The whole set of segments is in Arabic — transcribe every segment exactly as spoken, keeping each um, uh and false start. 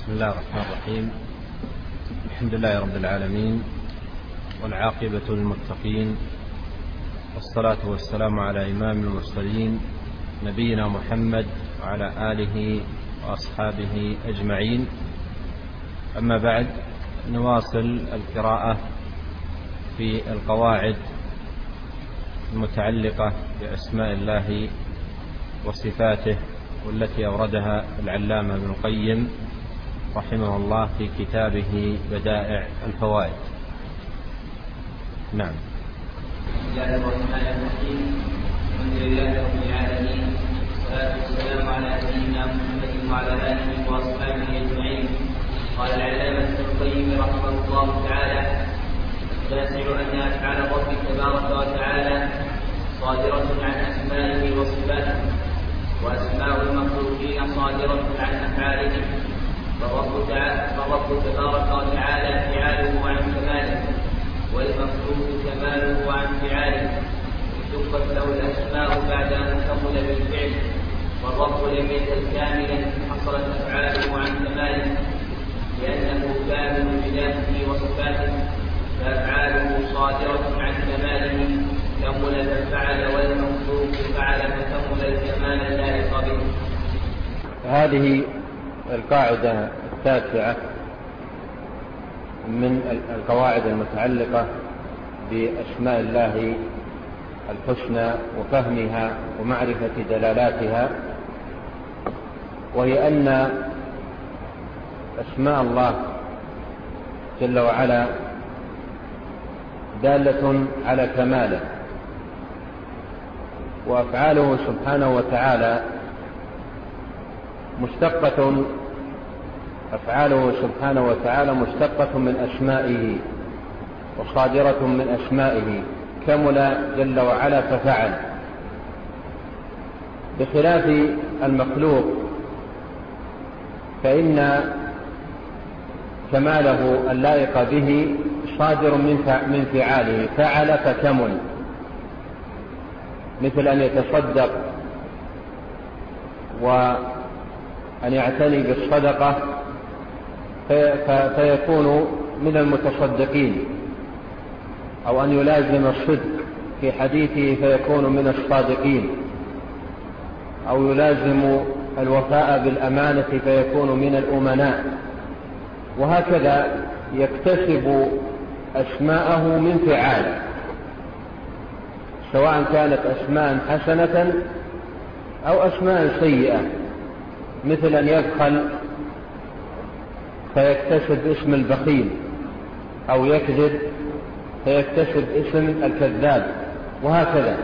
بسم الله الرحمن الرحيم. الحمد لله رب العالمين، والعاقبة للمتقين، والصلاة والسلام على إمام المرسلين نبينا محمد وعلى آله وأصحابه أجمعين. أما بعد، نواصل القراءة في القواعد المتعلقة بأسماء الله وصفاته، والتي أوردها العلامة ابن القيم رحمه الله في كتابه بدائع الفوائد. نعم. بسم الله الرحمن الرحيم. الحمد لله رب العالمين، والصلاة والسلام على سيدنا محمد وعلى آله وأصحابه أجمعين. قال العلامة ابن القيم رحمه الله تعالى: التاسع أن أفعال ربك تبارك وتعالى صادرة عن أسمائه وصفاته، وأسماء المخلوقين صادرة عن أفعالهم، فالرب تبارك وتعالى فعاله عن كماله، والمخلوق كماله عن فعاله، اشتقت له الأسماء بعد أن كمل بالفعل، والرب لم يزل كاملا حصلت أفعاله عن كماله، لأنه كامل بذاته وصفاته، فأفعاله صادرة عن كماله كمل ففعل، والمخلوق فعل فكمل الكمال اللائق به. هذه القاعدة التاسعة من القواعد المتعلقة بأسماء الله الحسنى وفهمها ومعرفة دلالاتها، وهي أن أسماء الله جل وعلا دالة على كماله، وأفعاله سبحانه وتعالى مشتقة أفعاله سبحانه وتعالى مشتقة من أسمائه وصادرة من أسمائه، كمل جل وعلا ففعل، بخلاف المخلوق فإن كماله اللائق به صادر من فعاله، فعل فكمل، مثل أن يتصدق وأن يعتني بالصدقة فيكون من المتصدقين، أو أن يلازم الصدق في حديثه فيكون من الصادقين، أو يلازم الوفاء بالأمانة فيكون من الأمناء، وهكذا يكتسب أسماءه من فعاله، سواء كانت أسماء حسنة أو أسماء سيئة، مثل أن يبخل فيكتسب اسم البخيل، أو يكذب فيكتسب اسم الكذاب، وهكذا.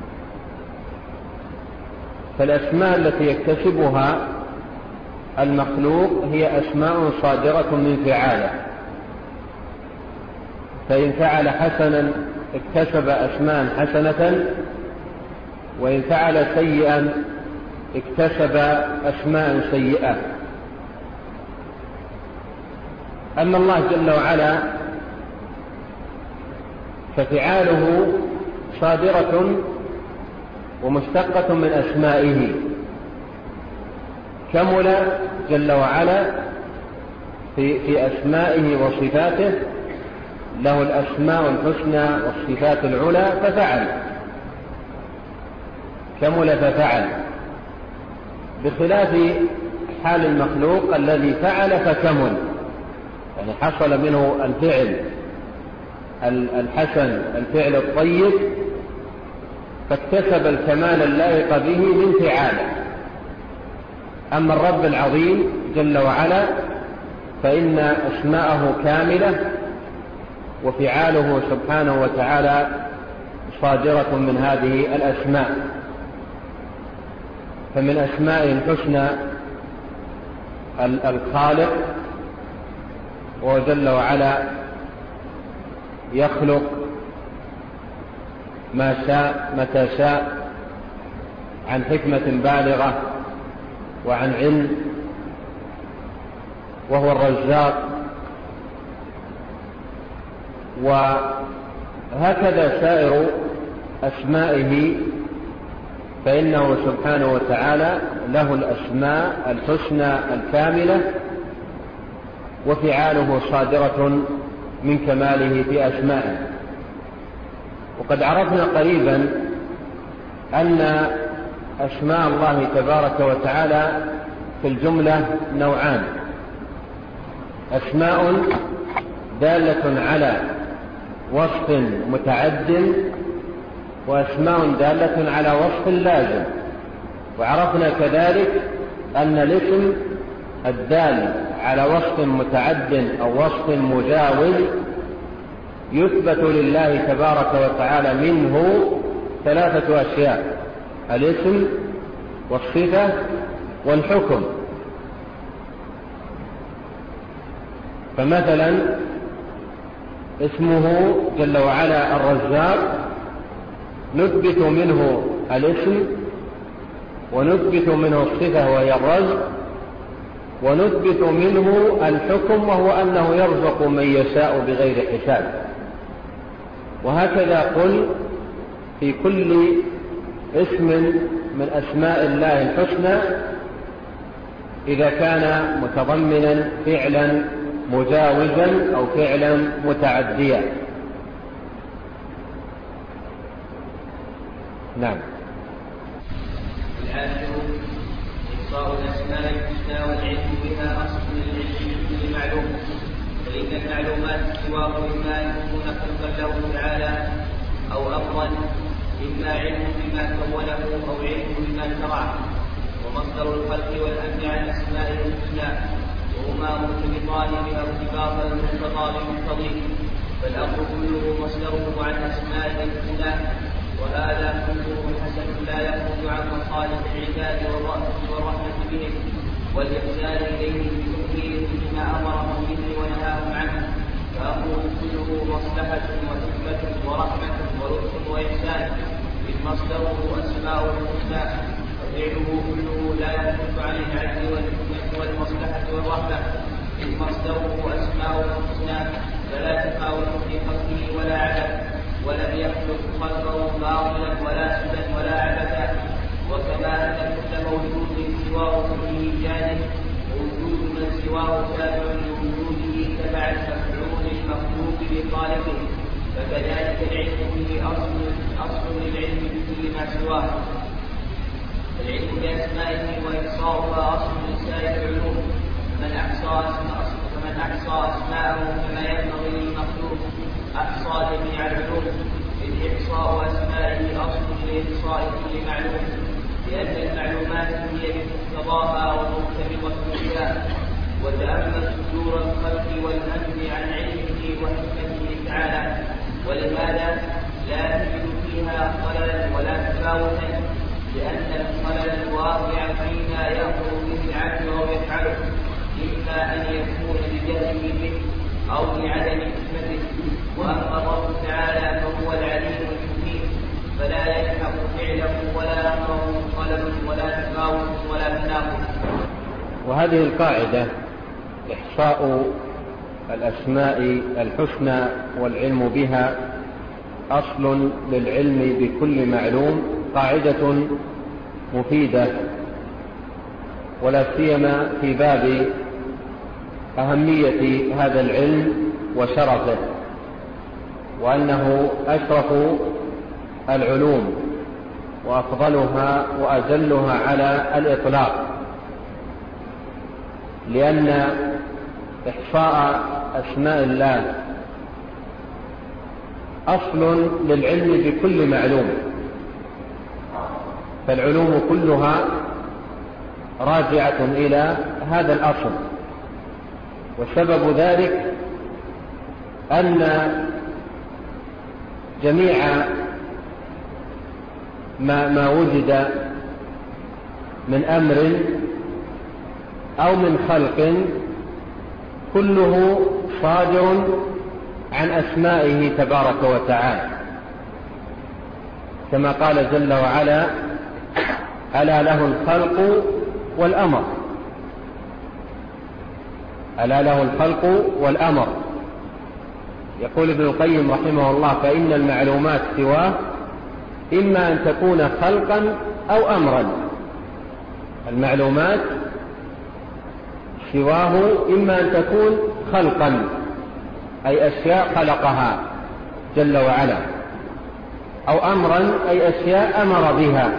فالأسماء التي يكتسبها المخلوق هي أسماء صادرة من فعاله، فإن فعل حسنا اكتسب أسماء حسنة، وإن فعل سيئا اكتسب أسماء سيئة. أما الله جل وعلا ففعاله صادرة ومشتقة من أسمائه، كمل جل وعلا في, في أسمائه وصفاته، له الأسماء الحسنى والصفات العلى ففعل، كمل ففعل، بخلاف حال المخلوق الذي فعل فكمل، يعني حصل منه الفعل الحسن، الفعل الطيب، فاكتسب الكمال اللائق به من فعاله. أما الرب العظيم جل وعلا فإن أسماءه كاملة، وفعاله سبحانه وتعالى صادرة من هذه الأسماء. فمن أسماء الحسنى الخالق، وجل وعلا يخلق ما شاء متى شاء عن حكمة بالغة وعن علم، وهو الرزاق. وهكذا سائر أسمائه، فإنه سبحانه وتعالى له الأسماء الحسنى الكاملة وفعاله صادرة من كماله في أسمائه. وقد عرفنا قريبا أن أسماء الله تبارك وتعالى في الجملة نوعان: أسماء دالة على وصف متعد، وأسماء دالة على وصف لازم. وعرفنا كذلك أن الاسم الدال على وصف متعد أو وصف مجاوز يثبت لله تبارك وتعالى منه ثلاثة أشياء: الاسم والصفة والحكم. فمثلا اسمه جل وعلا الرزاق نثبت منه الاسم، ونثبت منه الصفة وهي الرزق، ونثبت منه الحكم وهو أنه يرزق من يشاء بغير حساب. وهكذا قل في كل اسم من أسماء الله الحسنى إذا كان متضمنا فعلا مجاوزا أو فعلا متعديا. نعم. العاشر إحصاء الأسماء الحسنى والعلم بها أصل للعلم بكل معلوم، فإن المعلومات سواه إما أن يكون خلقا له تعالى أو أمرا، إما علم بما كونه أو علم بما شرعه. ومصدر الخلق والأمر عن أسماء الحسنى وهما مرتبطان بها ارتباط المقتضى بمقتضيه، فالأمر كله مصدره عن أسماء الحسنى، وهذا كله حسن لا يخرج عن مصالح العباد والرحمة بهم والإحسان إليهم بتوحيد بما أمرهم به ونهاهم عنه، فأمره كله مصلحة وحكمة ورحمة ولطف وإحسان، إذ مصدره أسماء الحسنى، وفعله كله لا يخرج عن العدل والحكمة والمصلحة والرحمة، إذ مصدره أسماء الحسنى، فلا تفاوت في خلقه ولا عدد، ولم يخلق خلقه باطلا ولا سدى ولا عبثا. وكما أن كل موجود سواه في إيجاده، ووجود من سواه تابع لوجوده تبع المفعول المخلوق بخالقه، فكذلك العلم به أصل أصل للعلم بكل ما سواه. العلم بأسمائه وإحصاؤها أصل لسائر العلوم، فمن أحصى فمن أحصى أسماءه كما ينبغي للمخلوق أحصى جميع العلوم، إذ إحصاء أسمائه أصل لإحصاء كل معلوم، لأن المعلومات هي بمقتضاها ومرتبطة بها. وتأمل صدور الخلق والأمر عن علمه وحكمته تعالى، ولهذا لا تجد فيها خللا ولا تفاوتا، لأن الخلل الواقع فيما يأمر به العبد أو يفعله إما أن يكون بجهله به أو لعدم حكمته. وأما الله تعالى فهو العليم الحكيم، فلا يلحق فعله ولا أمره خلل ولا تفاوت ولا تناقض. وهذه القاعدة إحصاء الأسماء الحسنى والعلم بها أصل للعلم بكل معلوم قاعدة مفيدة، ولا سيما في باب أهمية هذا العلم وشرفه، وأنه أشرف العلوم وأفضلها وأجلها على الإطلاق، لأن إحصاء أسماء الله أصل للعلم بكل معلوم، فالعلوم كلها راجعة إلى هذا الأصل. وسبب ذلك أن جميع ما, ما وجد من أمر أو من خلق كله صادر عن أسمائه تبارك وتعالى، كما قال جل وعلا: ألا له الخلق والأمر. ألا له الخلق والأمر. يقول ابن القيم رحمه الله: فإن المعلومات سواه إما أن تكون خلقا أو أمرا. المعلومات سواه إما أن تكون خلقا أي أشياء خلقها جل وعلا، أو أمرا أي أشياء أمر بها.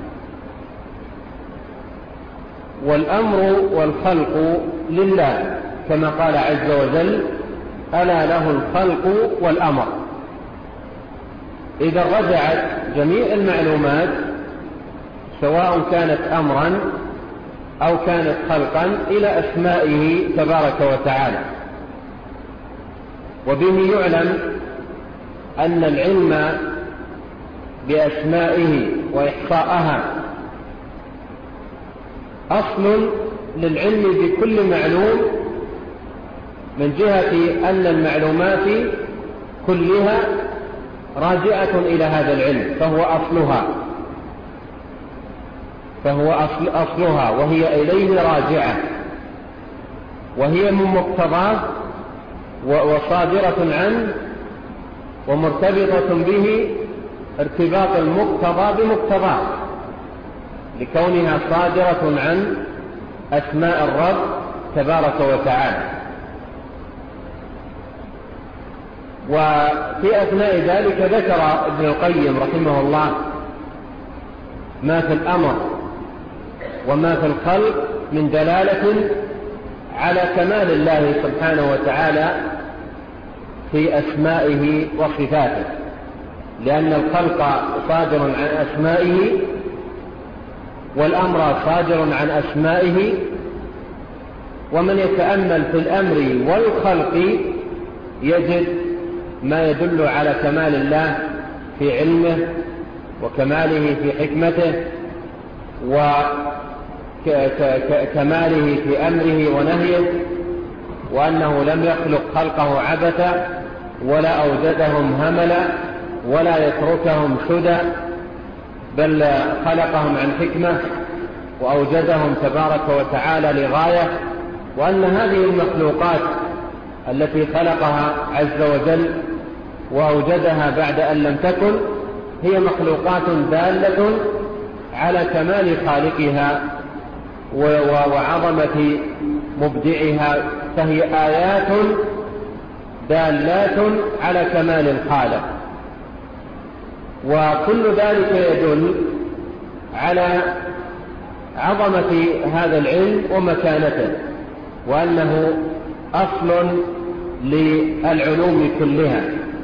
والأمر والخلق لله كما قال عز وجل: ألا له الخلق والأمر. إذا رجعت جميع المعلومات سواء كانت أمرا أو كانت خلقا إلى أسمائه تبارك وتعالى. وبه يعلم أن العلم بأسمائه وإحصاءها أصل للعلم بكل معلوم، من جهة أن المعلومات كلها راجعة إلى هذا العلم، فهو أصلها فهو أصل أصلها وهي إليه راجعة، وهي من مقتضاه وصادرة عنه ومرتبطة به ارتباط المقتضى بمقتضاه، لكونها صادرة عن أسماء الرب تبارك وتعالى. وفي أثناء ذلك ذكر ابن القيم رحمه الله ما في الأمر وما في الخلق من دلالة على كمال الله سبحانه وتعالى في أسمائه وصفاته، لأن الخلق صادر عن أسمائه والأمر صادر عن أسمائه. ومن يتأمل في الأمر والخلق يجد ما يدل على كمال الله في علمه وكماله في حكمته وكماله في أمره ونهيه، وأنه لم يخلق خلقه عبثا ولا أوجدهم هملا ولا يتركهم سدى، بل خلقهم عن حكمة وأوجدهم تبارك وتعالى لغاية، وأن هذه المخلوقات التي خلقها عز وجل وأوجدها بعد أن لم تكن هي مخلوقات دالة على كمال خالقها وعظمة مبدعها، فهي آيات دالات على كمال الخالق. وكل ذلك يدل على عظمة هذا العلم ومكانته، وأنه أصل للعلوم كلها.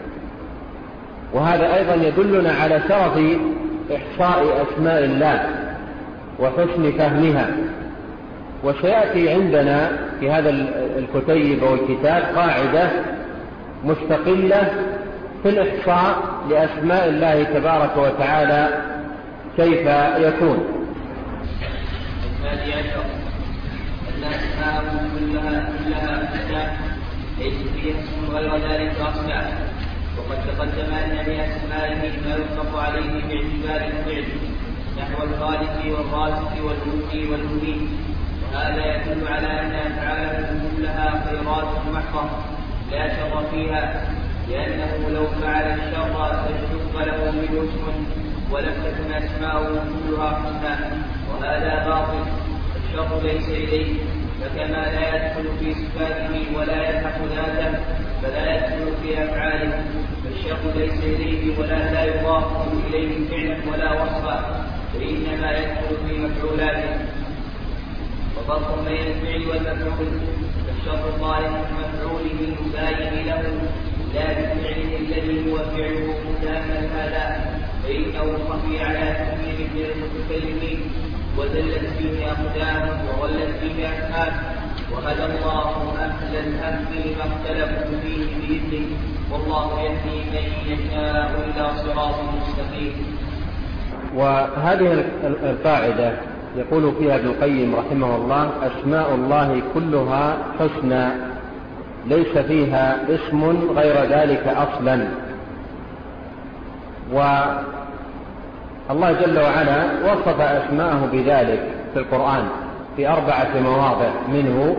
وهذا أيضا يدلنا على شرف إحصاء أسماء الله وحسن فهمها. وسيأتي عندنا في هذا الكتيب والكتاب قاعدة مستقلة في الإحصاء لأسماء الله تبارك وتعالى كيف يكون. الثاني عشر أن أسماءه كلها كلها أحكام ليس فيها اسم غير ذلك أصنع. وقد تقدم أن بأسمائه ما يطلق عليه باعتبار الفعل نحو الخالق والرازق والمحيي والمميت، وهذا يدل على أن أفعاله كلها خيرات محضة لا شر فيها، لأنه لو فعل الشر لاشتق له منه اسم ولم تكن أسماؤه كلها حسنى، وهذا باطل. الشر ليس إليه، فكما لا يدخل في صفاته ولا يلحق ذاته فلا يدخل في أفعاله، فالشر ليس إليه ولا لا يضاف إليه فعلا ولا وصفا، فإنما يدخل في مفعولاته. وفرق بين الفعل والمفعول، فالشر ظاهر من مفعوله المباين له لا بفعله الذي هو فعله متأمل هذا، فإنه خفي على كثير من المتكلمين وزلت فيه أقدام وغلت فيه أفهام، وهدى الله أهل الأمر لما اختلفوا فيه بإذنه، والله يهدي من يشاء إلى صراط مستقيم. وهذه القاعدة يقول فيها ابن القيم رحمه الله: أسماء الله كلها حسنى ليس فيها اسم غير ذلك أصلا. والله جل وعلا وصف أسماءه بذلك في القرآن في أربعة مواضع منه.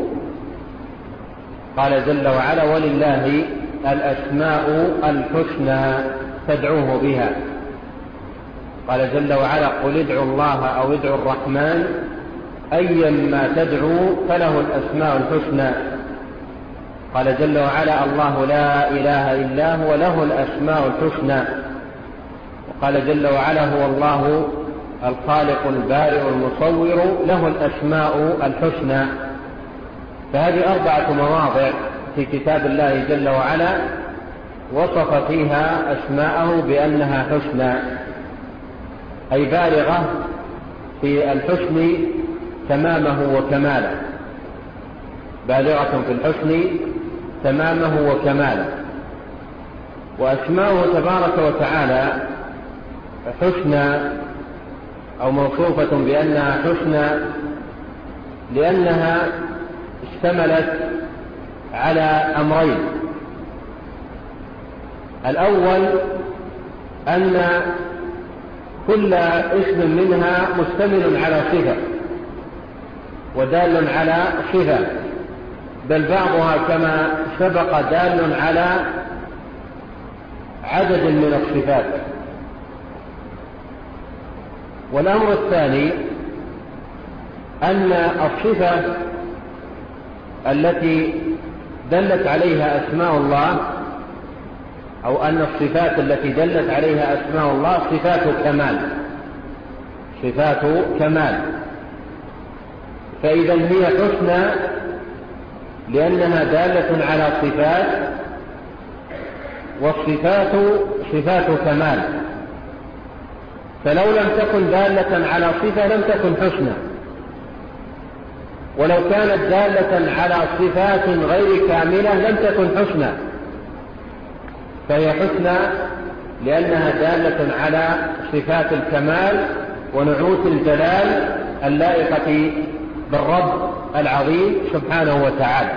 قال جل وعلا: ولله الأسماء الحسنى فادعوه بها. قال جل وعلا: قل ادعوا الله أو ادعوا الرحمن أيا ما تدعو فله الأسماء الحسنى. قال جل وعلا: الله لا إله إلا هو له الأسماء الحسنى. وقال جل وعلا: هو الله الخالق البارئ المصور له الأسماء الحسنى. فهذه أربعة مواضع في كتاب الله جل وعلا وصف فيها أسماءه بأنها حسنى، أي بالغة في الحسن تمامه وكماله، بالغة في الحسن تمامه وكماله. وأسماؤه تبارك وتعالى حسنى أو موصوفة بأنها حسنى لأنها اشتملت على أمرين: الأول أن كل اسم منها مشتمل على صفة ودال على صفة، بل بعضها كما سبق دال على عدد من الصفات. والأمر الثاني أن الصفة التي دلت عليها أسماء الله، أو أن الصفات التي دلت عليها أسماء الله صفات كمال، صفات كمال. فإذا هي حسنى لأنها دالة على صفات، والصفات صفات كمال. فلو لم تكن دالة على صفة لم تكن حسنى، ولو كانت دالة على صفات غير كاملة لم تكن حسنى. فهي حسنى لأنها دالة على صفات الكمال ونعوت الجلال اللائقة بالرب العظيم سبحانه وتعالى.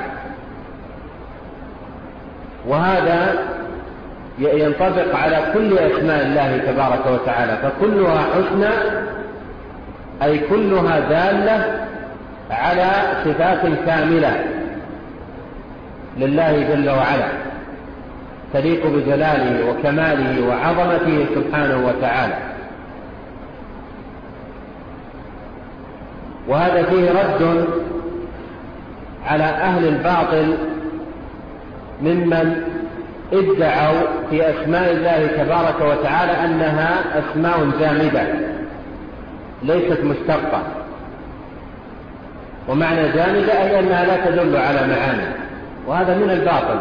وهذا ينطبق على كل أسماء الله تبارك وتعالى، فكلها حسنى أي كلها دالة على صفات كاملة لله جل وعلا تليق بجلاله وكماله وعظمته سبحانه وتعالى. وهذا فيه رد على أهل الباطل ممن ادعوا في أسماء الله تبارك وتعالى أنها أسماء جامدة ليست مشتقة. ومعنى جامدة أي أنها لا تدل على معاني، وهذا من الباطل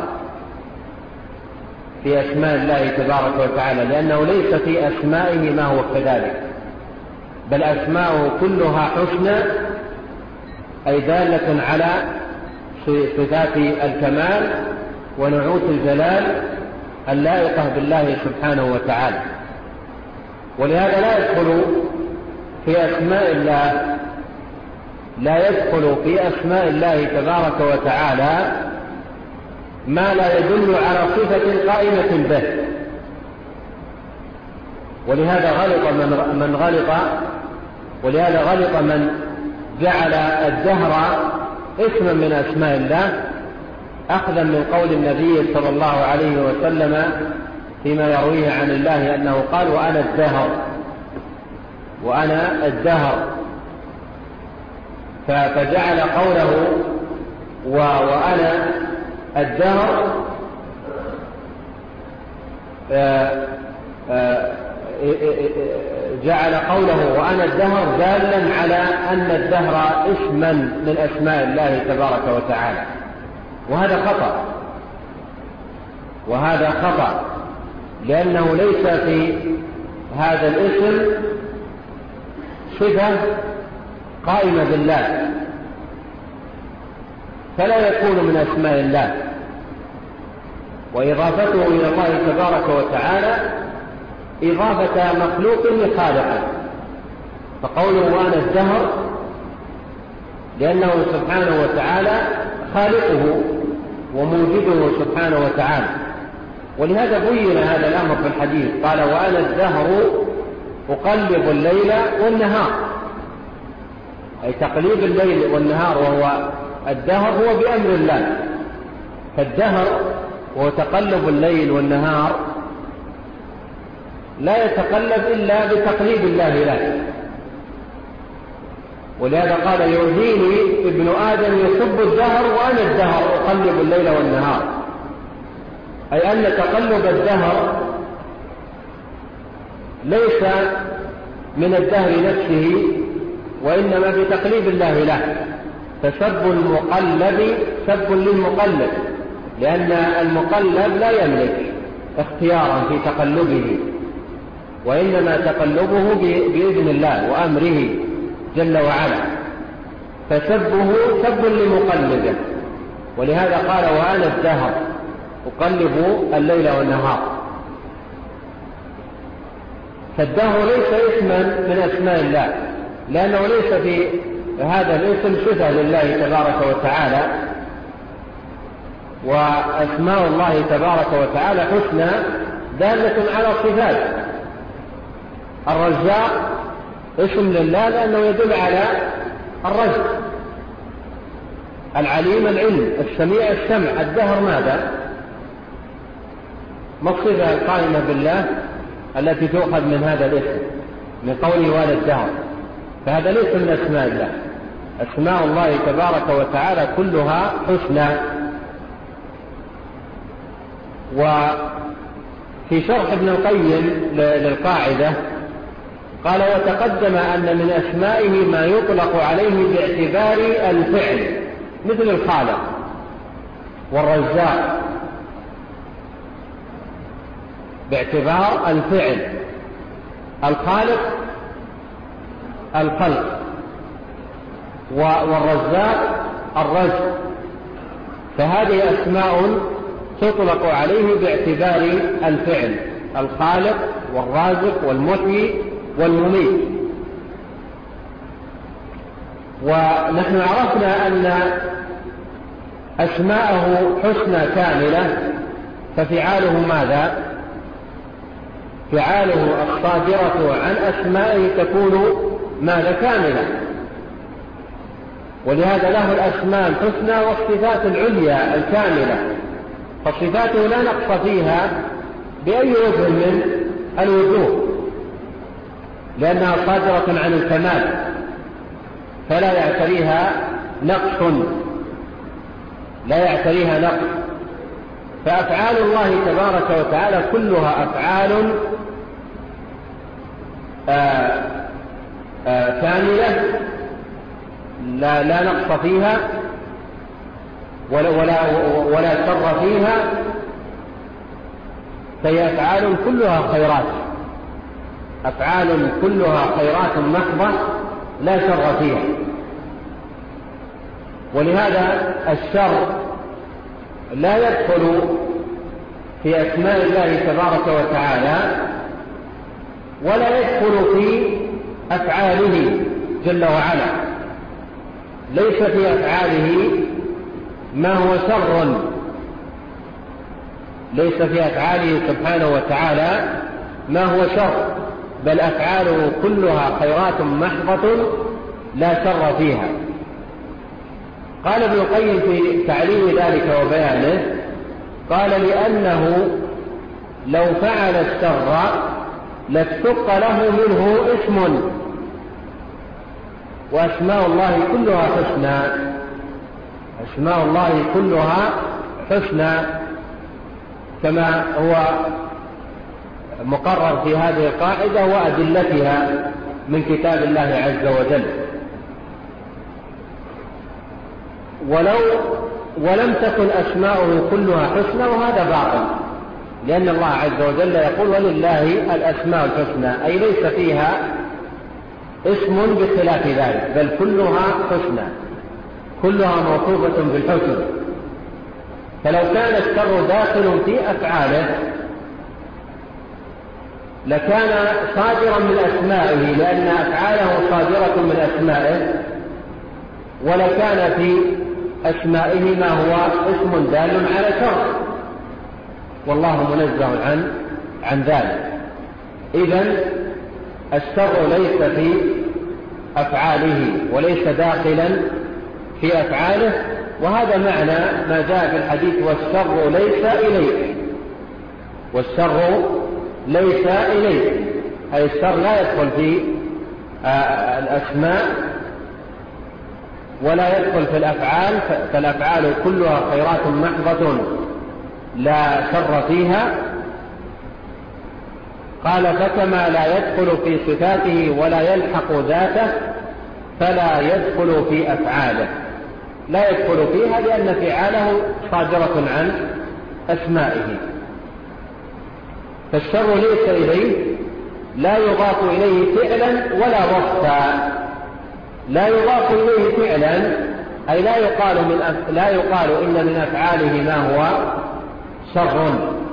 في أسماء الله تبارك وتعالى، لأنه ليس في أسمائه ما هو كذلك، بل أسماؤه كلها حسنى أي دالة على صفات الكمال ونعوت الجلال اللائقة بالله سبحانه وتعالى. ولهذا لا يدخل في أسماء الله لا يدخل في أسماء الله تبارك وتعالى ما لا يدل على صفة قائمة به. ولهذا غلط من, من غلط ولهذا غلط من جعل الدهر اسما من أسماء الله، أخذا من قول النبي صلى الله عليه وسلم فيما يرويه عن الله أنه قال: وأنا الدهر وأنا الدهر فجعل قوله وأنا الدهر جعل قوله وأنا الدهر دالا على أن الدهر اسما من أسماء الله تبارك وتعالى، وهذا خطأ وهذا خطأ لأنه ليس في هذا الاسم صفة قائمة بالله، فلا يكون من أسماء الله. وإضافته إلى الله تبارك وتعالى إضافة مخلوق لخالقه، فقوله وأنا الدهر لأنه سبحانه وتعالى خالقه وموجده سبحانه وتعالى. ولهذا بين هذا الأمر في الحديث، قال: وأنا الدهر أقلب الليل والنهار، أي تقليب الليل والنهار وهو الدهر هو بأمر الله. فالدهر وهو تقلب الليل والنهار لا يتقلب إلا بتقليب الله له، ولهذا قال يؤذيني ابن آدم يسب الدهر وأنا الدهر أقلب الليل والنهار، أي أن تقلب الدهر ليس من الدهر نفسه، وإنما بتقليب الله له. فسب المقلب سب للمقلب، لأن المقلب لا يملك اختيارا في تقلبه، وإنما تقلبه بإذن الله وأمره جل وعلا، فسبه سب لمقلبه. ولهذا قال وأنا الدهر أقلب الليل والنهار. فالدهر ليس اسما من أسماء الله، لأنه ليس في هذا الاسم صفة لله تبارك وتعالى، وأسماء الله تبارك وتعالى حسنى دالة على صفات. الرزاق اسم لله لأنه يدل على الرزق، العليم العلم، السميع السمع. الدهر ماذا؟ ما الصفة القائمة بالله التي تؤخذ من هذا الاسم، من قوله ولا الدهر؟ فهذا ليس من أسماء الله. أسماء الله تبارك وتعالى كلها حسنى. وفي شرح ابن القيم للقاعدة قال وتقدم أن من أسمائه ما يطلق عليه باعتبار الفعل، مثل الخالق والرزاق باعتبار الفعل، الخالق الخلق، والرزاق الرزق. فهذه أسماء تطلق عليه باعتبار الفعل، الخالق والرازق والمحيي والمميت. ونحن عرفنا أن أسماءه حسنى كاملة، ففعاله ماذا؟ فعاله الصادرة عن أسمائه تكون ماذا؟ كاملة. ولهذا له الأسماء الحسنى والصفات العليا الكاملة، فصفاته لا نقص فيها بأي وجه من الوجوه، لأنها صادرة عن الكمال فلا يعتريها نقص، لا يعتريها نقص. فأفعال الله تبارك وتعالى كلها أفعال آآ آآ كاملة لا, لا نقص فيها ولا, ولا, ولا شر فيها، فهي أفعال كلها خيرات، أفعال كلها خيرات محضة لا شر فيها. ولهذا الشر لا يدخل في أسماء الله تبارك وتعالى، ولا يدخل في أفعاله جل وعلا. ليس في أفعاله ما هو شر، ليس في أفعاله سبحانه وتعالى ما هو شر، بل أفعاله كلها خيرات محضة لا شر فيها. قال ابن القيم في تعليم ذلك وبيانه، قال لأنه لو فعل الشر لاشتق له منه اسم، وأسماء الله كلها حسنى، أسماء الله كلها حسنى كما هو مقرر في هذه القاعدة وأدلتها من كتاب الله عز وجل. ولو ولم تكن أسماؤه كلها حسنى، وهذا باطل، لأن الله عز وجل يقول ولله الأسماء الحسنى، أي ليس فيها اسم بخلاف ذلك، بل كلها حسنى، كلها موصوفة بالحسن. فلو كان الشر داخل في أفعاله لكان صادرا من أسمائه، لأن أفعاله صادرة من أسمائه، ولكان في أسمائه ما هو اسم دال على شر، والله منزه عن عن ذلك. إذن الشر ليس في أفعاله وليس داخلا في أفعاله، وهذا معنى ما جاء في الحديث والشر ليس إليك، والشر ليس إليك، أي الشر لا يدخل في الأسماء ولا يدخل في الأفعال، فالأفعال كلها خيرات محضة لا شر فيها. قال فكما لا يدخل في صفاته ولا يلحق ذاته فلا يدخل في أفعاله، لا يدخل فيها لأن فعاله صادرة عن أسمائه. فالشر ليس إليه، لا يضاف إليه فعلا ولا وصفا. لا يضاف إليه فعلا أي لا يقال, من أف... لا يقال إن من أفعاله ما هو شر،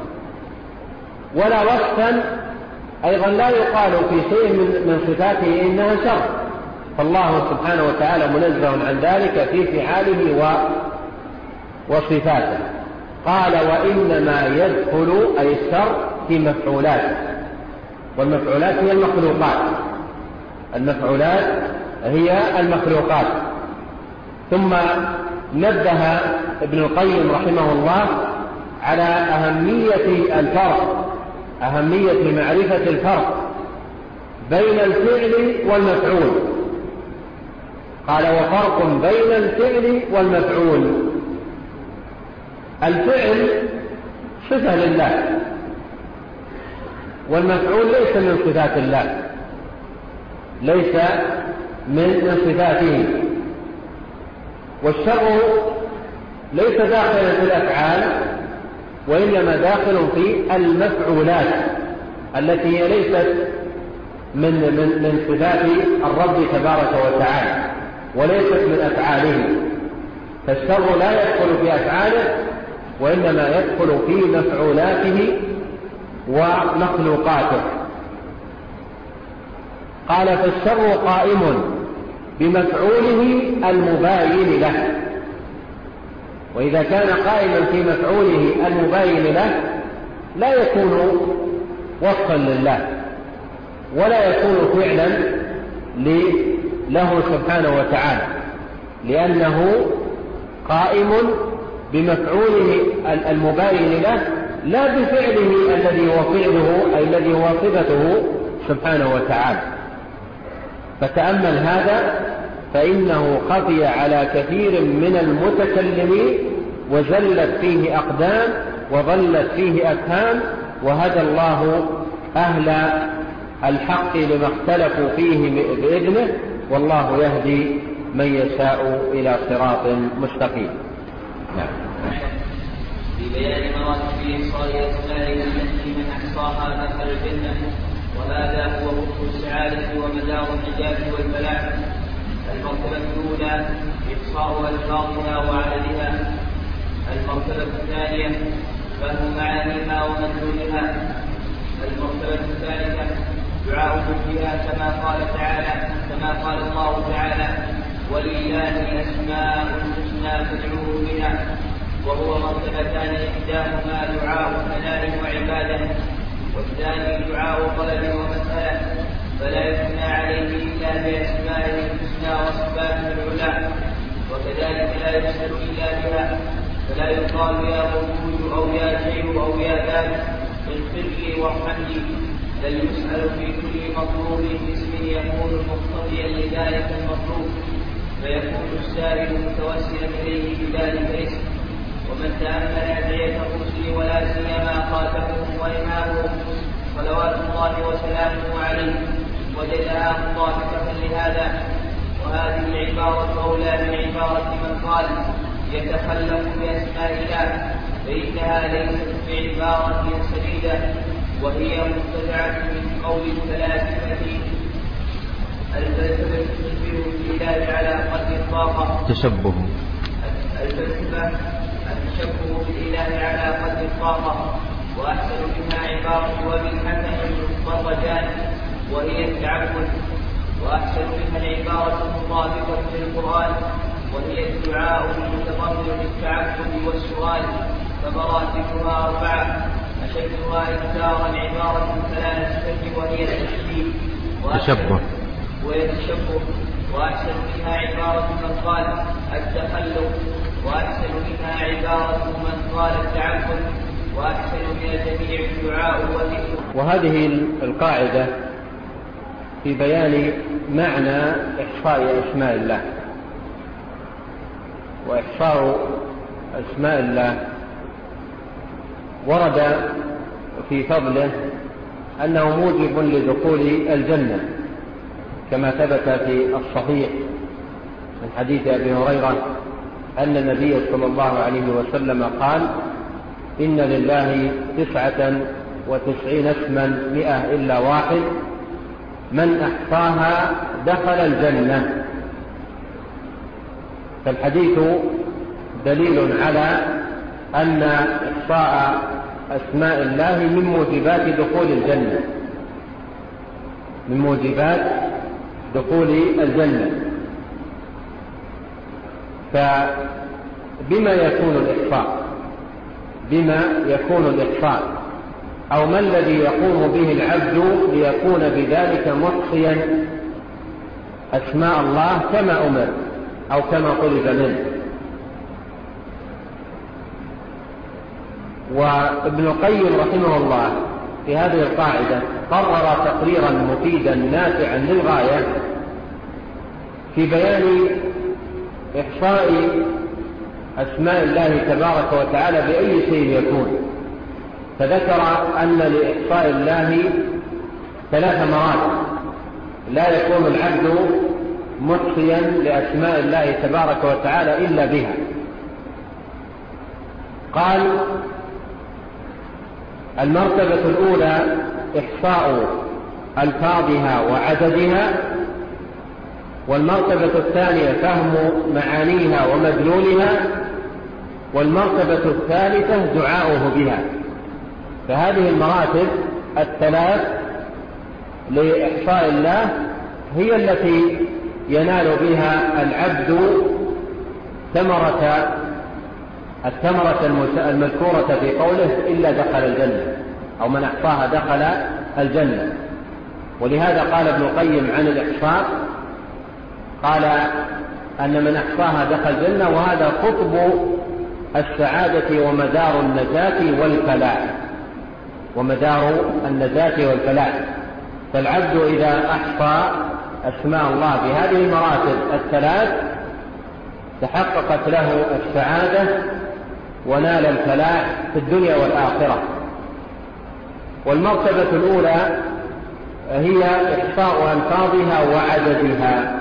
ولا وصفا أيضا لا يقال في شيء من, من صفاته إنها شر، فالله سبحانه وتعالى منزه عن ذلك في فعاله و... وصفاته. قال وإنما يدخل أي الشر في مفعولاته، والمفعولات هي المخلوقات، المفعولات هي المخلوقات. ثم نبه ابن القيم رحمه الله على أهمية الفرق، أهمية معرفة الفرق بين الفعل والمفعول. قال وفرق بين الفعل والمفعول. الفعل صفة لله، والمفعول ليس من صفات الله، ليس من صفاته. والشر ليس داخلا في الأفعال وإنما داخل في المفعولات التي هي ليست من, من, من صفات الرب تبارك وتعالى وليست من أفعاله. فالشر لا يدخل في أفعاله وإنما يدخل في مفعولاته ومخلوقاته. قال فالشر قائم بمفعوله المباين له، وإذا كان قائما في مفعوله المباين له لا يكون وصفا لله ولا يكون فعلا له سبحانه وتعالى، لأنه قائم بمفعوله المباين له لا بفعله الذي هو فعله أي الذي هو صفته سبحانه وتعالى. فتأمل هذا فإنه خفي على كثير من المتكلمين وزلت فيه أقدام وضلت فيه أفهام، وهدى الله أهل الحق لما اختلفوا فيه بإذنه، والله يهدي من يشاء إلى صراط مستقيم. نعم. في بيان مراتب إيصال أسماء التي من أحصاها دخل الجنة، وهذا هو ركن السعادة ومدار النجاة والفلاح. المرتبة الأولى إحصاء ألفاظها وعددها. المرتبة الثانية فهم معانيها ومدلولها. المرتبة الثالثة دعاء بها كما قال تعالى كما قال الله تعالى ولله الأسماء الحسنى فادعوه بها، وهو مرتبتان إحداهما دعاء ثناء وعبادة، والثاني دعاء طلب ومسألة، فلا يثنى عليه إلا بأسمائه الحسنى وصفاته العلى، وكذلك لا يسأل إلا بها، فلا يقال يا موجود أو يا شيء أو يا ذات اغفر لي وارحمني، بل يسأل في كل مطلوب باسم يكون مقتضيا لذلك المطلوب، فيكون السائل متوسلا إليه بذلك الاسم. ومن تأمل أدعية الرسل ولا سيما خاتمهم وإمامهم صلوات الله وسلامه عليه وجدها مطابقة لهذا. وهذه العبارة أولى من عبارة من قال يتخلق بأسماء الله، فإنها ليست بعبارة سديدة، وهي مبتدعة من قول الفلاسفة الفلسفة تشبه بالإله على قدر الطاقة. تشبه الفلسفة التشبه بالإله على قدر الطاقة، وأحسن منها عبارة وبالحسن والرجان وهي التعبد، وأحسن منها العبارة المطابقة للقرآن وهي الدعاء المتضمن للتعبد والسؤال، فمراتبها أربعة، أشدها إكثارا عبارة فلا نستجب وهي التشبيه تشبه وهي التشبه، وأحسن منها عبارة من قال التخلق، وأحسن منها عبارة من قال التعبد، وأحسن من الجميع الدعاء والذكر. وهذه القاعدة في بيان معنى إحصاء أسماء الله. وإحصاء أسماء الله ورد في فضله أنه موجب لدخول الجنة، كما ثبت في الصحيح من حديث أبي هريرة أن النبي صلى الله عليه وسلم قال: إن لله تسعة وتسعين اسما مئة إلا واحد، من أحصاها دخل الجنة. فالحديث دليل على أن إحصاء أسماء الله من موجبات دخول الجنة، من موجبات دخول الجنة. فبما يكون الإحصاء بما يكون الإحصاء أو ما الذي يقوم به العبد ليكون بذلك محصيا أسماء الله كما أمر أو كما طلب منه؟ وابن القيم رحمه الله في هذه القاعدة قرر تقريرا مفيدا نافعا للغاية في بيان إحصاء أسماء الله تبارك وتعالى بأي شيء يكون. فذكر أن لإحصاء الله ثلاث مراتب لا يكون العبد محصيا لأسماء الله تبارك وتعالى إلا بها. قال: المرتبة الأولى إحصاء ألفاظها وعددها، والمرتبة الثانية فهم معانيها ومدلولها، والمرتبة الثالثة دعاؤه بها. فهذه المراتب الثلاث لإحصاء الله هي التي ينال بها العبد ثمرة الثمرة المذكورة في قوله إلا دخل الجنة، أو من أحصاها دخل الجنة. ولهذا قال ابن القيم عن الإحصاء، قال أن من أحصاها دخل الجنة، وهذا قطب السعادة ومدار النجاة والفلاح ومدار النجاة والفلاح. فالعبد إذا أحصى أسماء الله بهذه المراتب الثلاث تحققت له السعادة ونال الفلاح في الدنيا والآخرة. والمرتبة الأولى هي إحصاء ألفاظها وعددها،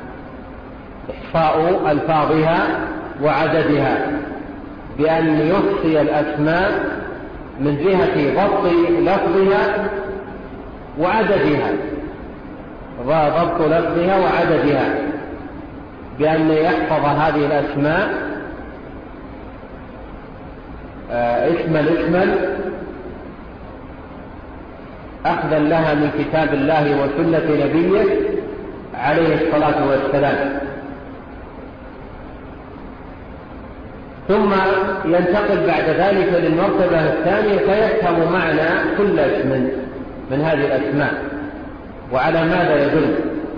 إحصاء ألفاظها وعددها، بأن يحصي الأسماء من جهة ضبط لفظها وعددها، ضبط لفظها وعددها، بأن يحفظ هذه الأسماء اسما اسما أخذا لها من كتاب الله وسنة نبيه عليه الصلاة والسلام. ثم ينتقل بعد ذلك للمرتبة الثانية فيفهم معنى كل اسم من هذه الأسماء وعلى ماذا يدل.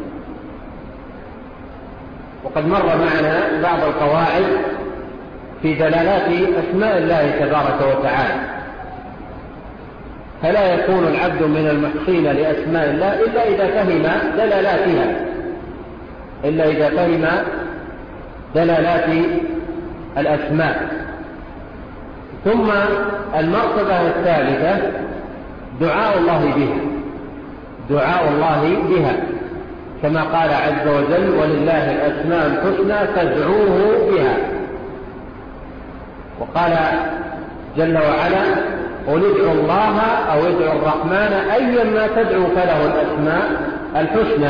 وقد مر معنا بعض القواعد في دلالات أسماء الله تبارك وتعالى، فلا يكون العبد من المحصين لأسماء الله إلا إذا فهم دلالاتها إلا إذا فهم دلالات الأسماء. ثم المرتبة الثالثة دعاء الله بها دعاء الله بها كما قال عز وجل: ولله الأسماء الحسنى فادعوه بها. وقال جل وعلا: قل ادعوا الله أو ادعوا الرحمن أيا ما تدعو فله الأسماء الحسنى.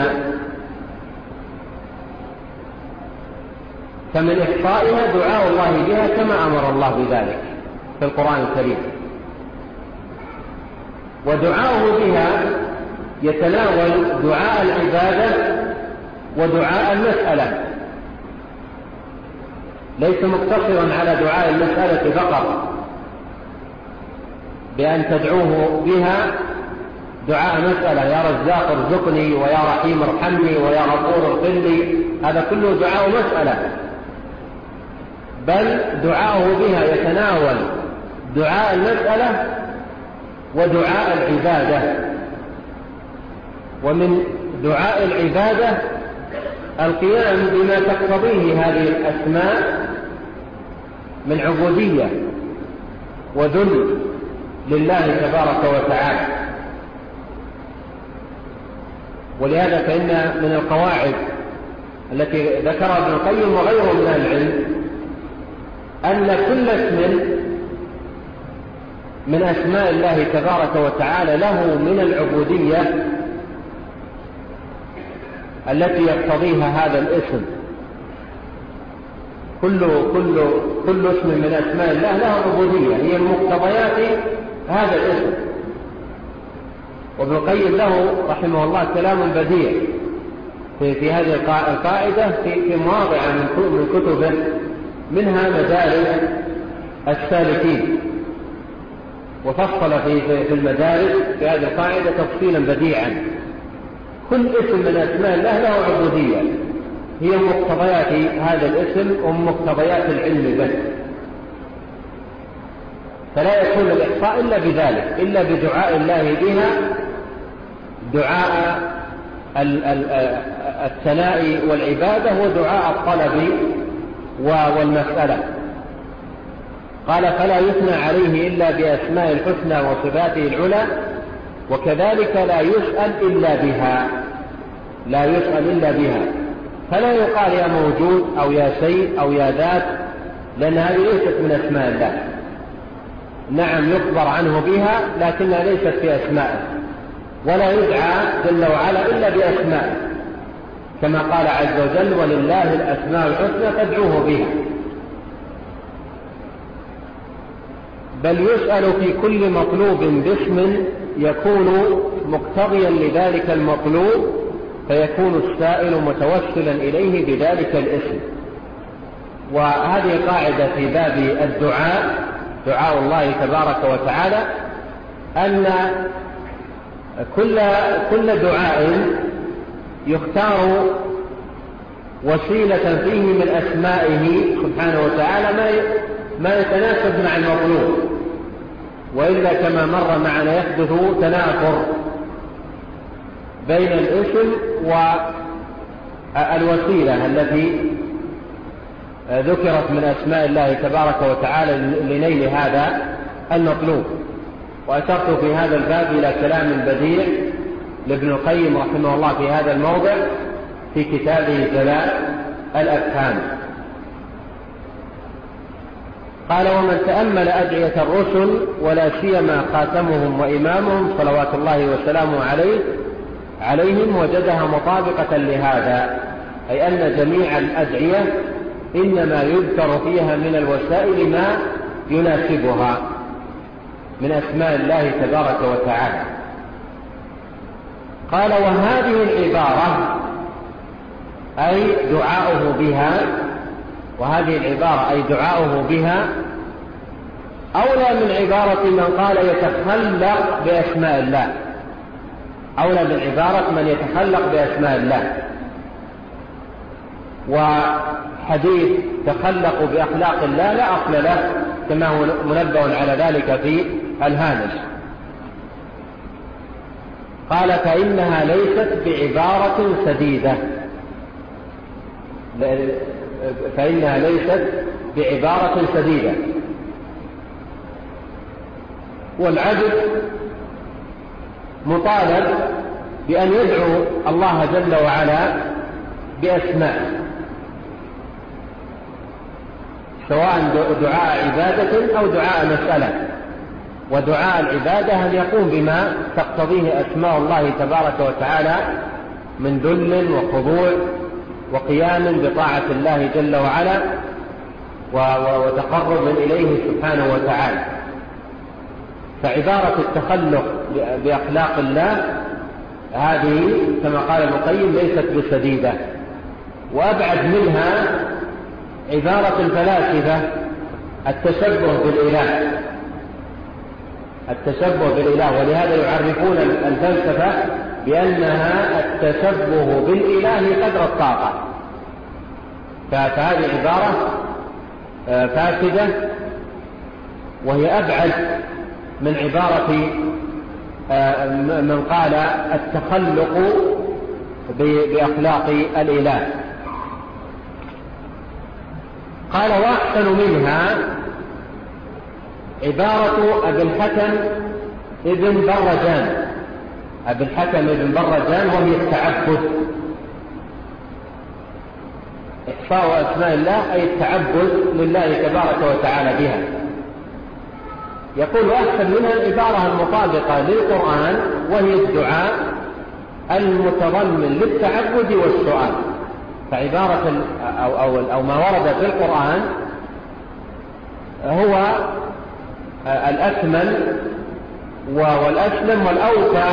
فمن إحصائها دعاء الله بها كما أمر الله بذلك في القرآن الكريم. ودعاؤه بها يتناول دعاء العبادة ودعاء المسألة، ليس مقتصرا على دعاء المسألة فقط بأن تدعوه بها دعاء مسألة: يا رزاق ارزقني، ويا رحيم ارحمني، ويا غفور اغفر لي. هذا كله دعاء مسألة. بل دعاؤه بها يتناول دعاء المسألة ودعاء العبادة. ومن دعاء العبادة القيام بما تقتضيه هذه الأسماء من عبودية وذل لله تبارك وتعالى. ولهذا فإن من القواعد التي ذكرها ابن القيم وغيره من العلم أن كل اسم من أسماء الله تبارك وتعالى له من العبودية التي يقتضيها هذا الاسم. كل, كل, كل اسم من أسماء الله له عبودية هي مقتضيات هذا الاسم. وابن القيم له رحمه الله كلام بديع في, في هذه القاعدة في, في مواضع من كتبه، منها مدارج السالكين، وفصل في, في المدارج في هذه القاعدة تفصيلا بديعا. كل اسم من أسماء الله له عبودية هي مقتضيات هذا الاسم ومقتضيات العلم به، فلا يكون الإحصاء إلا بذلك، إلا بدعاء الله بها، دعاء الثناء والعبادة ودعاء الطلب والمسألة. قال فلا يثنى عليه إلا بأسماء الحسنى وصفاته العلى، وكذلك لا يسأل إلا بها، لا يسأل إلا بها، فلا يقال يا موجود أو يا سيد أو يا ذات، لأن هذه ليست من أسماء الله. نعم يخبر عنه بها لكنها ليست في أسمائه، ولا يدعى جل وعلا إلا بأسمائه، كما قال عز وجل ولله الأسماء الحسنى فادعوه بها. بل يسأل في كل مطلوب باسم يكون مقتضيا لذلك المطلوب، فيكون السائل متوسلا إليه بذلك الاسم. وهذه قاعدة في باب الدعاء، دعاء الله تبارك وتعالى، أن كل, كل دعاء يختار وسيلة فيه من أسمائه سبحانه وتعالى ما ما يتناسب مع المطلوب، وإلا كما مر معنا يحدث تنافر بين الاسم والوسيلة التي ذكرت من أسماء الله تبارك وتعالى لنيل هذا المطلوب. وأشرت في هذا الباب إلى كلام بديع لابن القيم رحمه الله في هذا الموضع في كتابه جلاء الأفهام. قال ومن تأمل أدعية الرسل ولا سيما خاتمهم وإمامهم صلوات الله وسلامه عليه عليهم وجدها مطابقة لهذا، أي أن جميع الأدعية إنما يذكر فيها من الوسائل ما يناسبها من أسماء الله تبارك وتعالى. قال وهذه العبارة أي دعاؤه بها، وهذه العبارة أي دعاؤه بها أولى من عبارة من قال يتخلق بأسماء الله، أولى من عبارة من يتخلق بأسماء الله. وحديث تخلق بأخلاق الله لا أصل له، كما هو منبه على ذلك في الهامش. قال فإنها ليست بعبارة سديدة، فإنها ليست بعبارة سديدة. والعبد مطالب بأن يدعو الله جل وعلا بأسماء، سواء دعاء عبادة أو دعاء مسألة. ودعاء العبادة أن يقوم بما تقتضيه أسماء الله تبارك وتعالى من ذل وخضوع وقيام بطاعة الله جل وعلا وتقرب إليه سبحانه وتعالى. فعبارة التخلق بأخلاق الله هذه كما قال ابن القيم ليست بسديدة. وأبعد منها عبارة الفلاسفة التشبه بالإله، التشبه بالإله. ولهذا يعرفون الفلسفة بأنها التشبه بالإله قدر الطاقة. فهذه عبارة فاسدة، وهي أبعد من عبارة من قال التخلق بأخلاق الإله. قال وأحسن منها عبارة أبي الحكم ابن برجان. أبي الحكم ابن برجان وهي التعبد، إحصاء أسماء الله أي التعبد لله تبارك وتعالى بها. يقول أحسن منها العبارة المطابقة للقرآن وهي الدعاء المتضمن للتعبد والسؤال. فعبارة أو, أو, أو ما ورد في القرآن هو الأكمل والأسلم والأوسع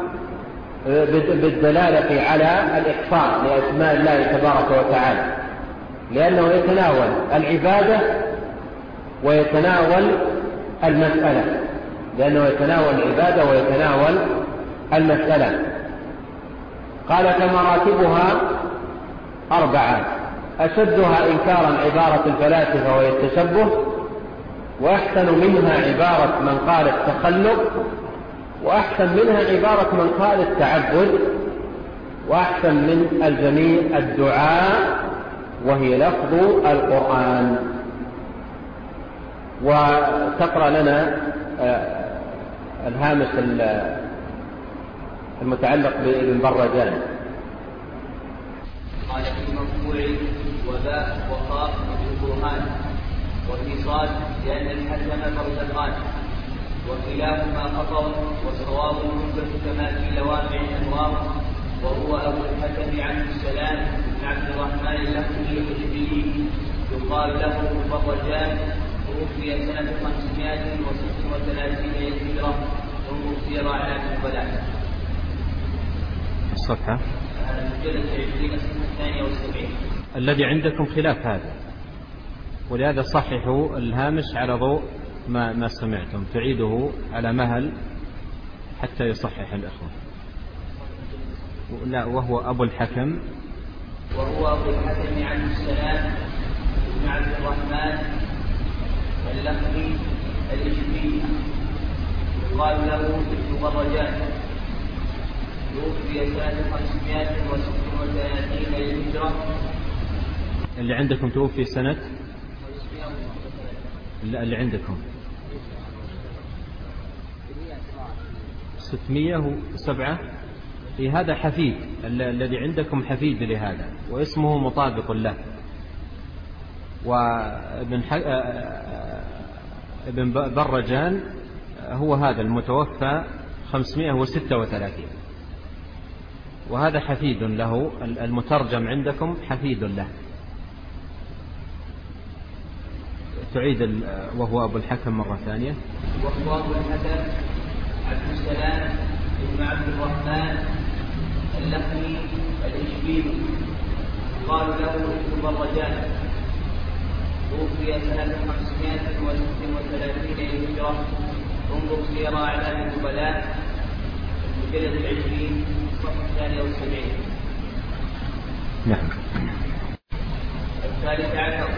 بالدلالة على الإحصاء لأسماء الله تبارك وتعالى، لأنه يتناول العبادة ويتناول المسألة، لأنه يتناول العبادة ويتناول المسألة. قال فمراتبها أربعة: أشدها إنكارا عبارة الفلاسفة وهي التشبه، وأحسن منها عبارة من قال التخلق، وأحسن منها عبارة من قال التعبد، وأحسن من الجميع الدعاء وهي لفظ القرآن. وتقرأ لنا الهامش المتعلق بابن برجان. قال في مرفوع وباء وقاف بالقرآن، وفي صاد لأن الحسن مرزقان، وكلاهما خطأ والصواب المثبت كما في لوامع الأنوار، وهو أبو الحكم عنه السلام بن عبد الرحمن اللخمي الحجبي يقال له برجان، توفي سنة خمسمائة وست وثلاثين للهجرة، انظر سير أعلام النبلاء. الصفحة المجلد العشرين سنة الثانية والسبعين. الذي عندكم خلاف هذا، ولهذا صححوا الهامش على ضوء ما, ما سمعتم، تعيده على مهل حتى يصحح الإخوة. لا، وهو أبو الحكم وهو أبو الحكم عنه السلام بن عبد الرحمن اللخمي الحجبي يقال له ابن برجان، توفي سنة خمسمائة وست وثلاثين للهجرة. اللي عندكم توفي سنة اللي عندكم ستمائة وسبعة. في هذا حفيد، الذي عندكم حفيد لهذا واسمه مطابق له. وابن ح... ابن برجان هو هذا المتوفى خمسمائة وستة وثلاثين، وهذا حفيد له، المترجم عندكم حفيد له. تعيد وهو أبو الحكم مرة ثانية. وهو أبو الحكم عبد السلام بن عبد الرحمن اللخمي الحجبي قال له ابن برجان، توفي سنة خمسمائة وست وثلاثين للهجرة، انظر سير أعلام النبلاء المجلد العشرين الصفحة الثانية والسبعين. نعم. الثالث عشر: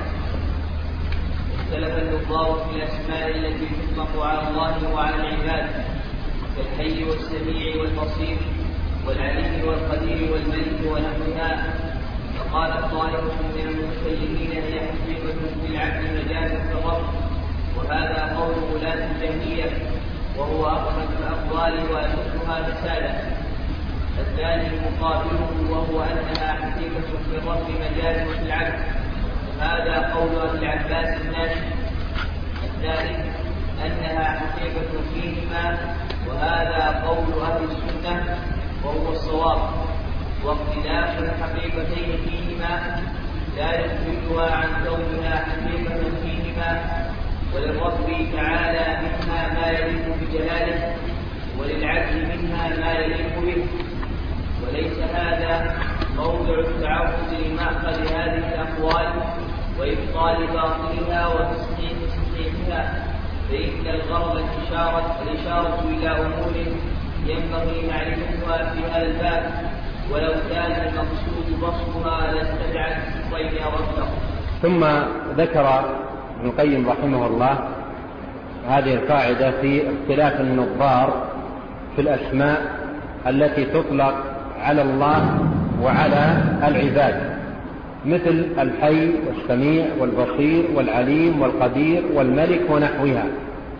اختلف النظار في الأسماء التي تطلق على الله وعلى العباد كالحي والسميع والبصير والعليم والقدير والملك ونحوها، فقال طائفة من المتكلمين هي حقيقة بالعبد مجازا كالرب، وهذا قول ولاة الجهمية وهو أقرب الأقوال وأشدها فسادا. الثاني مقابله وهو أنها حقيقة في الرب مجازا في العبد، هذا قول أبي العباس الناشئ. الثالث أنها حقيقة فيهما، وهذا قول أهل السنة وهو الصواب. واختلاف الحقيقتين فيهما لا يخرجها عن كونها حقيقة فيهما، وللرب تعالى منها ما يليق بجلاله، وللعبد منها ما يليق به، وليس هذا موضع التعرض لمأخذ هذه الأقوال وإبطال باطلها وتصحيح صحيحها، فإن الغرض الإشارة, الإشارة إلى أمور ينبغي معرفتها في هذا الباب، ولو كان المقصود بسطها لاستدعت الصيد والنقر. ثم ذكر ابن القيم رحمه الله هذه القاعدة في اختلاف النظار في الأسماء التي تطلق على الله وعلى العباد، مثل الحي والسميع والبصير والعليم والقدير والملك ونحوها.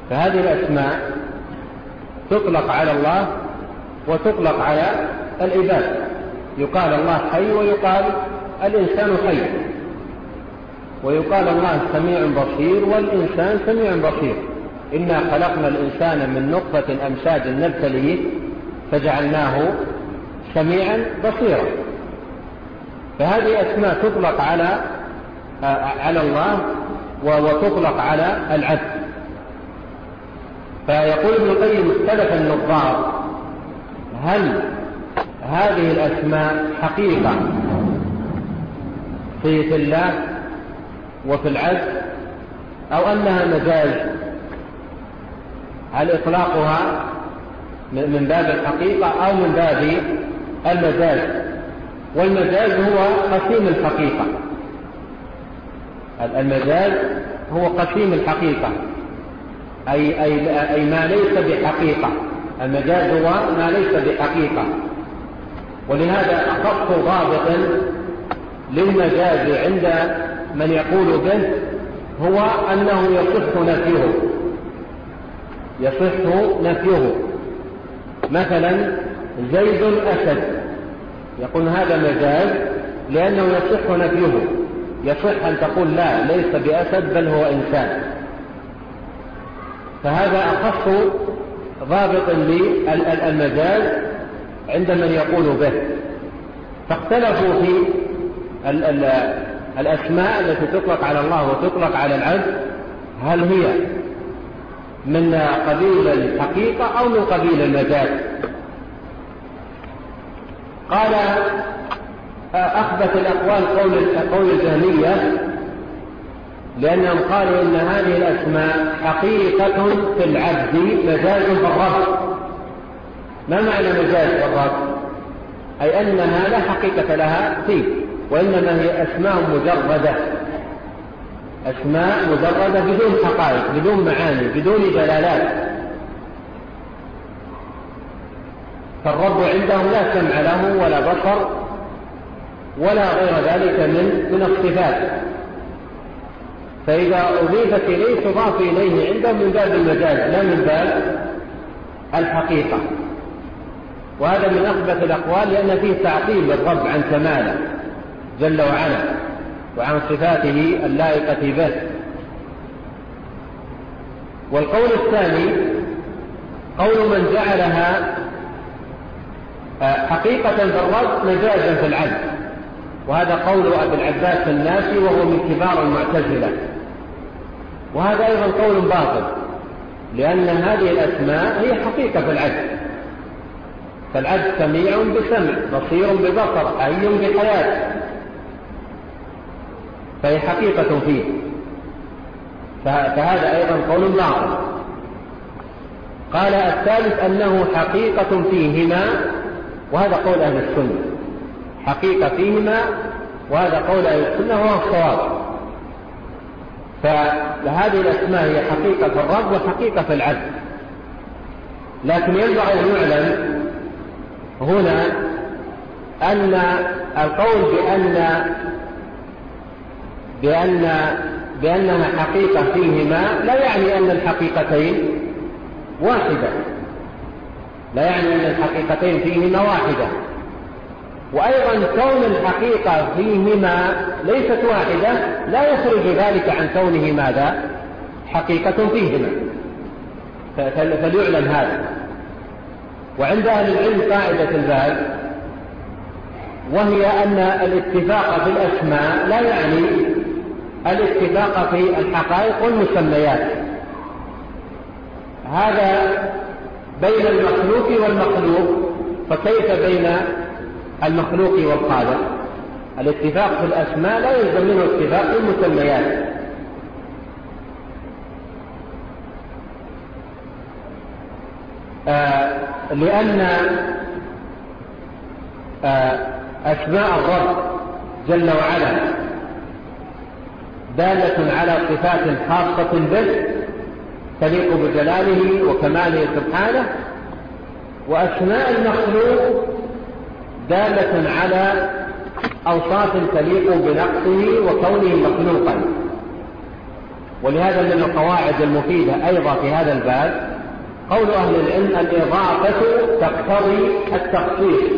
فهذه الأسماء تطلق على الله وتطلق على العباد، يقال الله حي ويقال الإنسان حي، ويقال الله سميع بصير والإنسان سميع بصير. إنا خلقنا الإنسان من نطفة أمشاج نبتليه فجعلناه سميعا بصيرا. فهذه أسماء تطلق على على الله وتطلق على العبد. فيقول ابن القيم اختلف النظار هل هذه الأسماء حقيقة في الله وفي العبد أو أنها مجاز، هل إطلاقها من باب الحقيقة أو من باب المجاز. والمجاز هو قسيم الحقيقة، المجاز هو قسيم الحقيقة، أي, أي, أي ما ليس بحقيقة. المجاز هو ما ليس بحقيقة، ولهذا أخص ضابط للمجاز عند من يقول به هو أنه يصح نفيه يصح نفيه مثلا زيد أسد، يقول هذا مجاز لأنه يصح نفيه، يصح أن تقول لا ليس بأسد بل هو إنسان. فهذا أخص ضابط للمجاز عند من يقول به. فاختلفوا في ال ال الأسماء التي تطلق على الله وتطلق على العبد، هل هي من قبيل الحقيقة أو من قبيل المجاز. قال أخبث الأقوال قول, قول الجهمية، لأنهم قالوا إن هذه الأسماء حقيقة في العبد مجاز في الرب. ما معنى مجاز في الرب؟ أي أنها لا حقيقة لها فيه، وإنما هي أسماء مجردة، أسماء مجردة بدون حقائق بدون معاني بدون دلالات. فالرب عندهم لا سمع له ولا بصر ولا غير ذلك من من الصفات، فإذا أضيفت إليه تضاف إليه عندهم من باب المجاز لا من باب الحقيقة. وهذا من أخبث الأقوال، لأن فيه تعطيل للرب عن كماله جل وعلا وعن صفاته اللائقة به. والقول الثاني قول من جعلها حقيقة في الرب مجازا في العبد، وهذا قول أبي العباس الناسي وهو من كبار المعتزلة. وهذا أيضا قول باطل، لأن هذه الأسماء هي حقيقة في العبد، فالعبد سميع بسمع بصير ببصر حي بحياة، فهي حقيقة فيه، فهذا أيضا قول باطل. قال الثالث أنه حقيقة فيهما، وهذا قول أهل السنة، حقيقة فيهما، وهذا قول أهل السنة وهو الصواب. فهذه الأسماء هي حقيقة في الرب وحقيقة في العبد. لكن ينبغي أن يعلم هنا أن القول بأن بأن بأنها حقيقة فيهما لا يعني أن الحقيقتين واحدة، لا يعني أن الحقيقتين فيهما واحدة. وأيضا كون الحقيقة فيهما ليست واحدة لا يخرج ذلك عن كونه ماذا؟ حقيقة فيهما، فليعلم هذا. وعند أهل العلم قاعدة الباب، وهي أن الاتفاق في الأسماء لا يعني الاتفاق في الحقائق والمسميات. هذا بين المخلوق والمخلوق، فكيف بين المخلوق والخالق؟ الاتفاق في الأسماء لا يلزم منه اتفاق في المسميات. آه لأن آه أسماء الرب جل وعلا دالة على صفات خاصة به تليق بجلاله وكماله سبحانه، وأسماء المخلوق دالة على أوصاف تليق بنقصه وكونه مخلوقا. ولهذا من القواعد المفيدة أيضا في هذا الباب قول أهل العلم: الإضافة تقتضي التخصيص.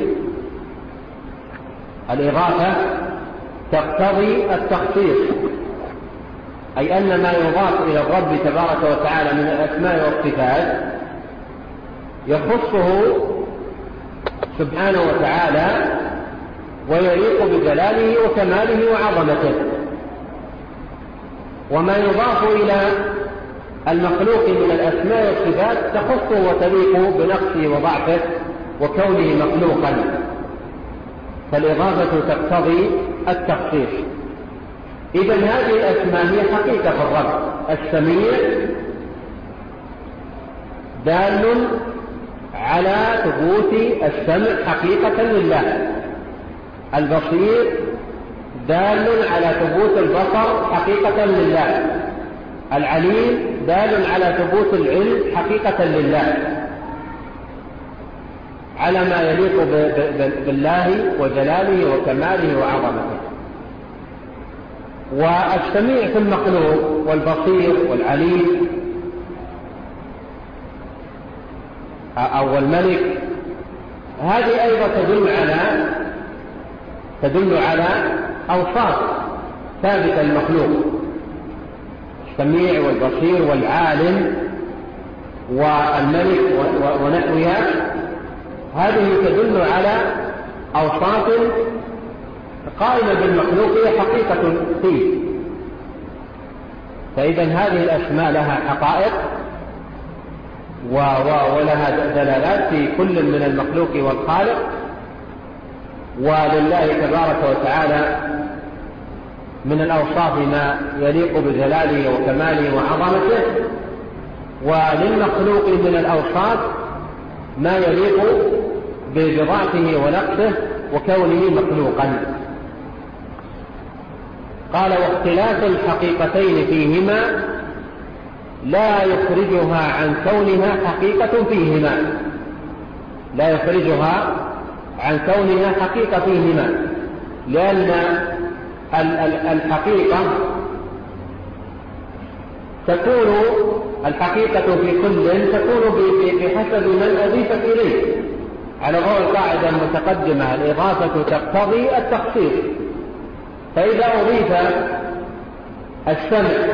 الإضافة تقتضي التخصيص، أي أن ما يضاف إلى الرب تبارك وتعالى من الأسماء والصفات يخصه سبحانه وتعالى ويليق بجلاله وكماله وعظمته، وما يضاف إلى المخلوق من الأسماء والصفات تخصه وتليق بنقصه وضعفه وكونه مخلوقا، فالإضافة تقتضي التخصيص. إذن هذه الأسماء هي حقيقة في الرب: السميع دال على ثبوت السمع حقيقة لله، البصير دال على ثبوت البصر حقيقة لله، العليم دال على ثبوت العلم حقيقة لله، على ما يليق بالله وجلاله وكماله وعظمته. والسميع في المخلوق والبصير والعليم أو الملك، هذه أيضا تدل على تدل على أوصاف ثابتة المخلوق: السميع والبصير والعالم والملك ونحوها، هذه تدل على أوصاف قائمة بالمخلوق هي حقيقة فيه. فإذا هذه الأسماء لها حقائق ولها دلالات في كل من المخلوق والخالق، ولله تبارك وتعالى من الأوصاف ما يليق بجلاله وكماله وعظمته، وللمخلوق من الأوصاف ما يليق بضعفه ونقصه وكونه مخلوقا. قال: واختلاف الحقيقتين فيهما لا يخرجها عن كونها حقيقة فيهما لا يخرجها عن كونها حقيقة فيهما لأن الحقيقة تكون الحقيقة في كل تكون بحسب من أضيفت إليه، على ضوء القاعدة المتقدمة: الإضافة تقتضي التخصيص. فإذا أضيف السمع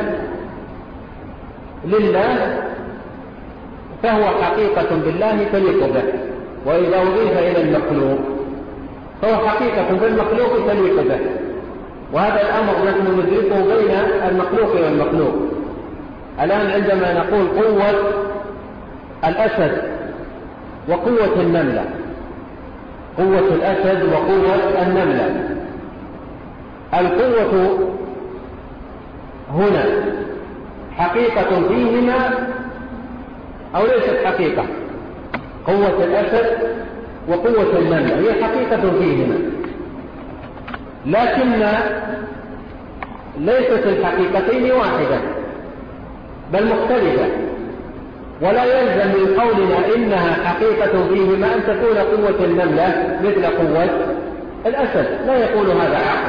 لله فهو حقيقة بالله تليق به، وإذا أضيف إلى المخلوق فهو حقيقة بالمخلوق تليق به. وهذا الأمر نحن ندركه بين المخلوق والمخلوق. الآن عندما نقول قوة الأسد وقوة النملة، قوة الأسد وقوة النملة، القوة هنا حقيقة فيهما أو ليست حقيقة؟ قوة الأسد وقوة النملة هي حقيقة فيهما، لكن ليست الحقيقتين واحدة بل مختلفة، ولا يلزم من قولنا إنها حقيقة فيهما أن تكون قوة النملة مثل قوة الأسد، لا يقول هذا عاقل.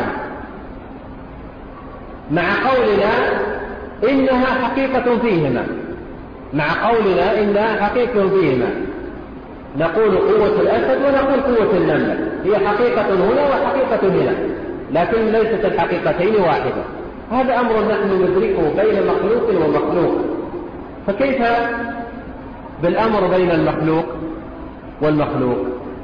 مع قولنا إنها حقيقة فيهما مع قولنا إنها حقيقة فيهما نقول قوة الأسد ونقول قوة النملة، هي حقيقة هنا وحقيقة هنا، لكن ليست الحقيقتين واحدة. هذا أمر نحن ندركه بين مخلوق ومخلوق، فكيف بالأمر بين المخلوق والمخلوق؟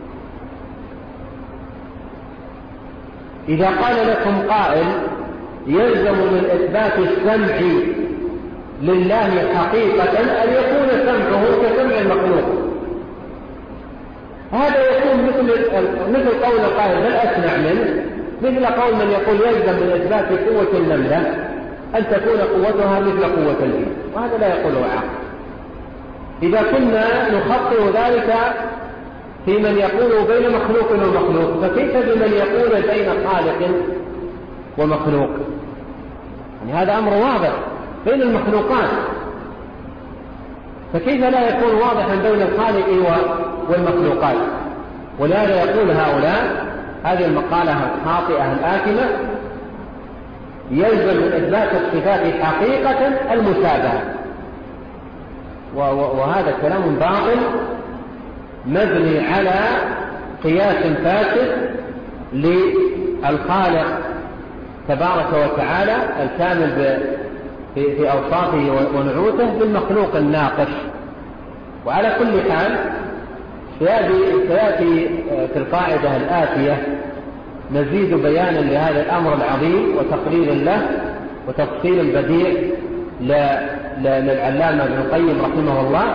إذا قال لكم قائل يلزم من إثبات السمع لله حقيقة أن يكون سمعه كسمع المخلوق، هذا يكون مثل مثل قول القائل بل أسمع منه، مثل قول من يقول يلزم من إثبات قوة النملة أن تكون قوتها مثل قوة الإنس، وهذا لا يقوله عاقل. إذا كنا نخطئ ذلك في من يقول بين مخلوق ومخلوق، فكيف بمن يقول بين خالق ومخلوق؟ يعني هذا أمر واضح بين المخلوقات، فكيف لا يكون واضحا بين الخالق والمخلوقات؟ ولهذا يقول هؤلاء هذه المقالة الخاطئة الآثمة: يلزم من إثبات الصفات حقيقة المشابهة، وهذا كلام باطل مبني على قياس فاسد للخالق تبارك وتعالى الكامل في أوصافه ونعوته بالمخلوق الناقص. وعلى كل حال سيأتي في القاعدة الآتية نزيد بيانا لهذا الأمر العظيم وتقرير له وتفصيل بديع للعلامة ابن القيم رحمه الله.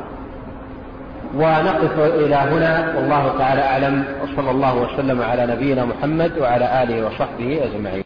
ونقف إلى هنا والله تعالى أعلم، وصلى الله وسلم على نبينا محمد وعلى آله وصحبه أجمعين.